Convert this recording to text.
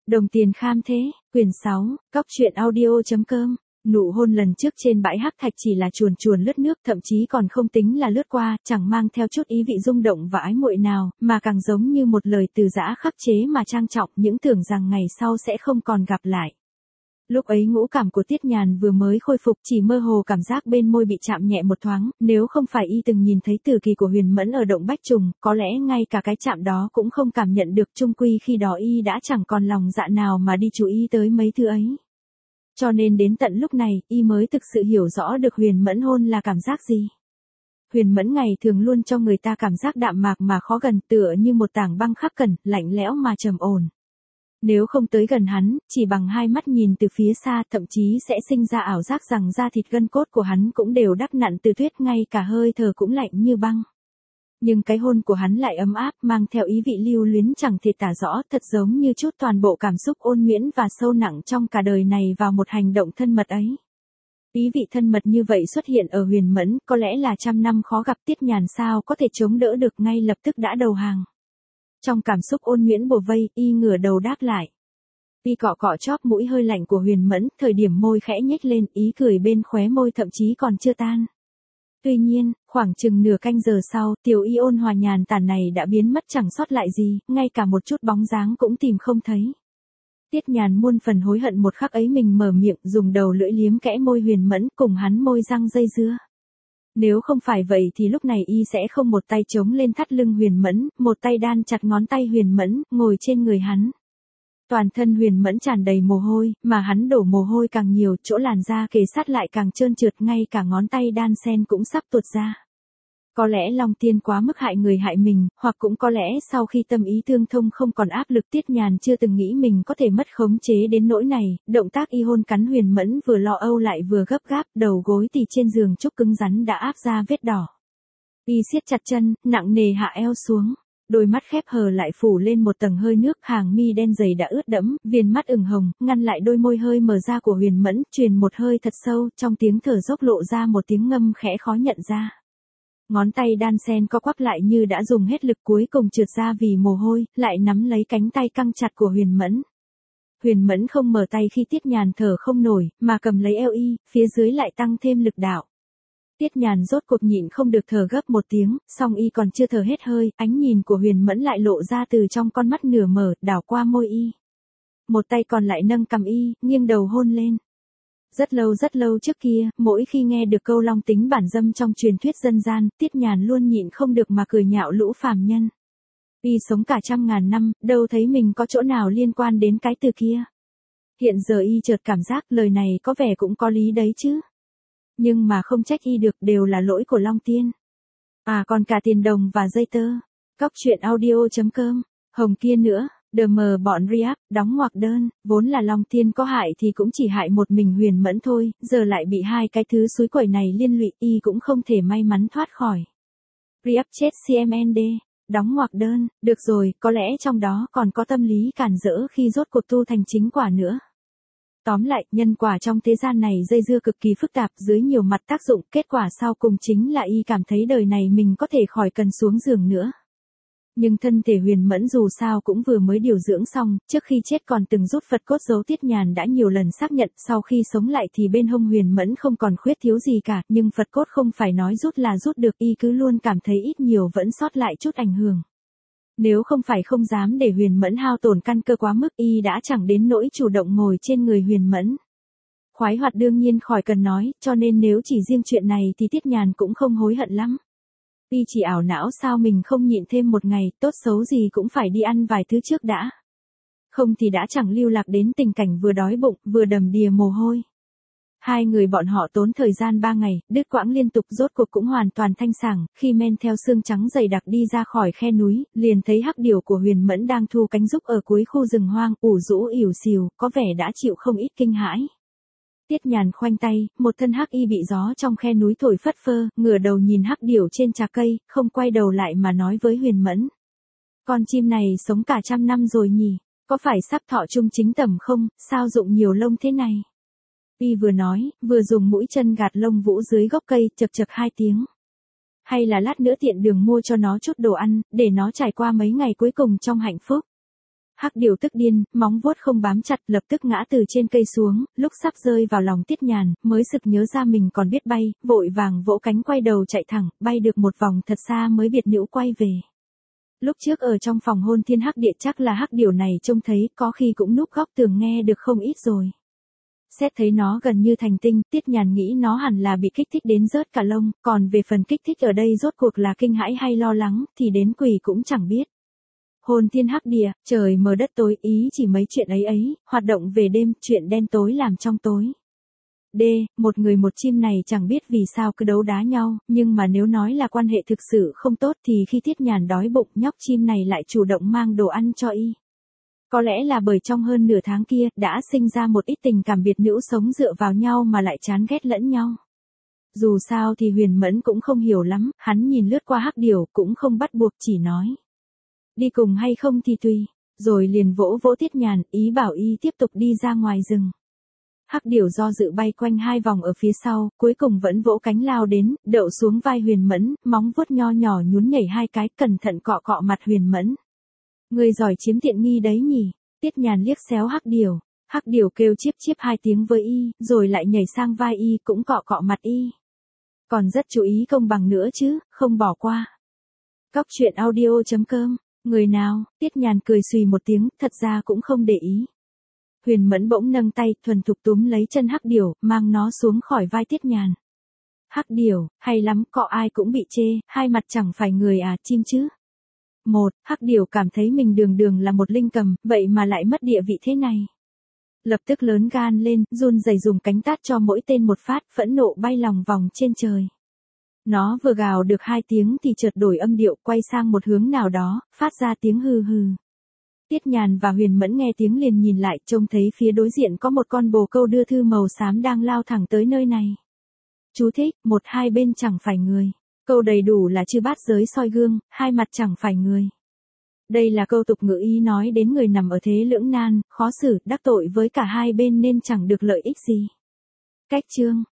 Đồng tiền kham thế, quyển 6, cóc truyện audio.com. Nụ hôn lần trước trên bãi hắc thạch chỉ là chuồn chuồn lướt nước, thậm chí còn không tính là lướt qua, chẳng mang theo chút ý vị rung động và ái muội nào, mà càng giống như một lời từ giã khắc chế mà trang trọng, những tưởng rằng ngày sau sẽ không còn gặp lại. Lúc ấy ngũ cảm của Tiết Nhàn vừa mới khôi phục, chỉ mơ hồ cảm giác bên môi bị chạm nhẹ một thoáng, nếu không phải y từng nhìn thấy tử kỳ của Huyền Mẫn ở động Bách Trùng, có lẽ ngay cả cái chạm đó cũng không cảm nhận được, chung quy khi đó y đã chẳng còn lòng dạ nào mà đi chú ý tới mấy thứ ấy. Cho nên đến tận lúc này, y mới thực sự hiểu rõ được Huyền Mẫn hôn là cảm giác gì. Huyền Mẫn ngày thường luôn cho người ta cảm giác đạm mạc mà khó gần, tựa như một tảng băng khắc cẩn, lạnh lẽo mà trầm ổn. Nếu không tới gần hắn, chỉ bằng hai mắt nhìn từ phía xa, thậm chí sẽ sinh ra ảo giác rằng da thịt gân cốt của hắn cũng đều đắp nặn từ tuyết, ngay cả hơi thở cũng lạnh như băng. Nhưng cái hôn của hắn lại ấm áp, mang theo ý vị lưu luyến chẳng thể tả rõ, thật giống như chút toàn bộ cảm xúc ôn nhuyễn và sâu nặng trong cả đời này vào một hành động thân mật ấy. Ý vị thân mật như vậy xuất hiện ở Huyền Mẫn, có lẽ là trăm năm khó gặp. Tiết Nhàn sao có thể chống đỡ được, ngay lập tức đã đầu hàng. Trong cảm xúc ôn nhuyễn bồ vây, y ngửa đầu đáp lại. Y cọ cọ chóp mũi hơi lạnh của Huyền Mẫn, thời điểm môi khẽ nhếch lên, ý cười bên khóe môi thậm chí còn chưa tan. Tuy nhiên, khoảng chừng nửa canh giờ sau, tiểu y ôn hòa nhàn tản này đã biến mất chẳng sót lại gì, ngay cả một chút bóng dáng cũng tìm không thấy. Tiết Nhàn muôn phần hối hận một khắc ấy mình mở miệng, dùng đầu lưỡi liếm kẽ môi Huyền Mẫn, cùng hắn môi răng dây dưa. Nếu không phải vậy thì lúc này y sẽ không một tay chống lên thắt lưng Huyền Mẫn, một tay đan chặt ngón tay Huyền Mẫn, ngồi trên người hắn. Toàn thân Huyền Mẫn tràn đầy mồ hôi, mà hắn đổ mồ hôi càng nhiều, chỗ làn da kề sát lại càng trơn trượt, ngay cả ngón tay đan sen cũng sắp tuột ra. Có lẽ Long Tiên quá mức hại người hại mình, hoặc cũng có lẽ sau khi tâm ý tương thông không còn áp lực, Tiết Nhàn chưa từng nghĩ mình có thể mất khống chế đến nỗi này. Động tác y hôn cắn Huyền Mẫn vừa lo âu lại vừa gấp gáp, đầu gối thì trên giường trúc cứng rắn đã áp ra vết đỏ. Y siết chặt chân, nặng nề hạ eo xuống. Đôi mắt khép hờ lại phủ lên một tầng hơi nước, hàng mi đen dày đã ướt đẫm, viền mắt ửng hồng, ngăn lại đôi môi hơi mở ra của Huyền Mẫn, truyền một hơi thật sâu, trong tiếng thở dốc lộ ra một tiếng ngâm khẽ khó nhận ra. Ngón tay đan sen co quắp lại như đã dùng hết lực, cuối cùng trượt ra vì mồ hôi, lại nắm lấy cánh tay căng chặt của Huyền Mẫn. Huyền Mẫn không mở tay khi Tiết Nhàn thở không nổi, mà cầm lấy eo y, phía dưới lại tăng thêm lực đạo. Tiết Nhàn rốt cuộc nhịn không được thở gấp một tiếng, song y còn chưa thở hết hơi, ánh nhìn của Huyền Mẫn lại lộ ra từ trong con mắt nửa mở, đảo qua môi y. Một tay còn lại nâng cằm y, nghiêng đầu hôn lên. Rất lâu trước kia, mỗi khi nghe được câu long tính bản dâm trong truyền thuyết dân gian, Tiết Nhàn luôn nhịn không được mà cười nhạo lũ phàm nhân. Y sống cả trăm ngàn năm, đâu thấy mình có chỗ nào liên quan đến cái từ kia. Hiện giờ y chợt cảm giác lời này có vẻ cũng có lý đấy chứ. Nhưng mà không trách y được, đều là lỗi của Long Tiên. À còn cả tiền đồng và dây tơ. Cóc truyện audio.com. Hồng kia nữa, bọn Riap, đóng ngoặc đơn, vốn là Long Tiên có hại thì cũng chỉ hại một mình Huyền Mẫn thôi, giờ lại bị hai cái thứ xúi quẩy này liên lụy, y cũng không thể may mắn thoát khỏi. Riap chết CMND, đóng ngoặc đơn, được rồi, có lẽ trong đó còn có tâm lý cản rỡ khi rốt cuộc tu thành chính quả nữa. Tóm lại, nhân quả trong thế gian này dây dưa cực kỳ phức tạp, dưới nhiều mặt tác dụng, kết quả sau cùng chính là y cảm thấy đời này mình có thể khỏi cần xuống giường nữa. Nhưng thân thể Huyền Mẫn dù sao cũng vừa mới điều dưỡng xong, trước khi chết còn từng rút Phật cốt giấu. Tiết Nhàn đã nhiều lần xác nhận, sau khi sống lại thì bên hông Huyền Mẫn không còn khuyết thiếu gì cả, nhưng Phật cốt không phải nói rút là rút được, y cứ luôn cảm thấy ít nhiều vẫn sót lại chút ảnh hưởng. Nếu không phải không dám để Huyền Mẫn hao tổn căn cơ quá mức, y đã chẳng đến nỗi chủ động ngồi trên người Huyền Mẫn. Khoái hoạt đương nhiên khỏi cần nói, cho nên nếu chỉ riêng chuyện này thì Tiết Nhàn cũng không hối hận lắm. Y chỉ ảo não sao mình không nhịn thêm một ngày, tốt xấu gì cũng phải đi ăn vài thứ trước đã. Không thì đã chẳng lưu lạc đến tình cảnh vừa đói bụng, vừa đầm đìa mồ hôi. Hai người bọn họ tốn thời gian 3 ngày, đứt quãng liên tục, rốt cuộc cũng hoàn toàn thanh sảng, khi men theo xương trắng dày đặc đi ra khỏi khe núi, liền thấy hắc điểu của Huyền Mẫn đang thu cánh giúp ở cuối khu rừng hoang, ủ rũ ỉu xìu, có vẻ đã chịu không ít kinh hãi. Tiết Nhàn khoanh tay, một thân hắc y bị gió trong khe núi thổi phất phơ, ngửa đầu nhìn hắc điểu trên trà cây, không quay đầu lại mà nói với Huyền Mẫn. Con chim này sống cả trăm năm rồi nhỉ, có phải sắp thọ trung chính tầm không, sao rụng nhiều lông thế này? Y vừa nói, vừa dùng mũi chân gạt lông vũ dưới gốc cây, chậc chậc 2 tiếng. Hay là lát nữa tiện đường mua cho nó chút đồ ăn, để nó trải qua mấy ngày cuối cùng trong hạnh phúc. Hắc điểu tức điên, móng vuốt không bám chặt, lập tức ngã từ trên cây xuống, lúc sắp rơi vào lòng Tiết Nhàn, mới sực nhớ ra mình còn biết bay, vội vàng vỗ cánh quay đầu chạy thẳng, bay được một vòng thật xa mới biệt nữ quay về. Lúc trước ở trong phòng hôn thiên hắc địa chắc là hắc điểu này trông thấy, có khi cũng núp góc tường nghe được không ít rồi. Xét thấy nó gần như thành tinh, Tiết Nhàn nghĩ nó hẳn là bị kích thích đến rớt cả lông, còn về phần kích thích ở đây rốt cuộc là kinh hãi hay lo lắng, thì đến quỷ cũng chẳng biết. Hôn thiên hắc địa, trời mờ đất tối, ý chỉ mấy chuyện ấy, hoạt động về đêm, chuyện đen tối làm trong tối. D, một người một chim này chẳng biết vì sao cứ đấu đá nhau, nhưng mà nếu nói là quan hệ thực sự không tốt thì khi Tiết Nhàn đói bụng, nhóc chim này lại chủ động mang đồ ăn cho y. Có lẽ là bởi trong hơn nửa tháng kia, đã sinh ra một ít tình cảm biệt nữ sống dựa vào nhau mà lại chán ghét lẫn nhau. Dù sao thì Huyền Mẫn cũng không hiểu lắm, hắn nhìn lướt qua hắc điểu cũng không bắt buộc, chỉ nói. Đi cùng hay không thì tùy, rồi liền vỗ vỗ Tiết Nhàn, ý bảo y tiếp tục đi ra ngoài rừng. Hắc điểu do dự bay quanh 2 vòng ở phía sau, cuối cùng vẫn vỗ cánh lao đến, đậu xuống vai Huyền Mẫn, móng vuốt nho nhỏ nhún nhảy 2 cái, cẩn thận cọ cọ mặt Huyền Mẫn. Người giỏi chiếm tiện nghi đấy nhỉ? Tiết Nhàn liếc xéo hắc điểu. Hắc điểu kêu chíp chíp 2 tiếng với y, rồi lại nhảy sang vai y cũng cọ cọ mặt y. Còn rất chú ý công bằng nữa chứ, không bỏ qua. Cóc truyện audio.com. Người nào? Tiết Nhàn cười xùy một tiếng, thật ra cũng không để ý. Huyền Mẫn bỗng nâng tay, thuần thục túm lấy chân hắc điểu, mang nó xuống khỏi vai Tiết Nhàn. Hắc điểu, hay lắm, cọ ai cũng bị chê, 2 mặt chẳng phải người à, chim chứ. Hắc điểu cảm thấy mình đường đường là một linh cầm, vậy mà lại mất địa vị thế này. Lập tức lớn gan lên, run rẩy dùng cánh tát cho mỗi tên một phát, phẫn nộ bay lòng vòng trên trời. Nó vừa gào được 2 tiếng thì chợt đổi âm điệu, quay sang một hướng nào đó, phát ra tiếng hừ hừ. Tiết Nhàn và Huyền Mẫn nghe tiếng liền nhìn lại, trông thấy phía đối diện có một con bồ câu đưa thư màu xám đang lao thẳng tới nơi này. Chú thích, 1-2 bên chẳng phải người. Câu đầy đủ là chư bát giới soi gương, 2 mặt chẳng phải người. Đây là câu tục ngữ ý nói đến người nằm ở thế lưỡng nan, khó xử, đắc tội với cả 2 bên nên chẳng được lợi ích gì. Cách chương.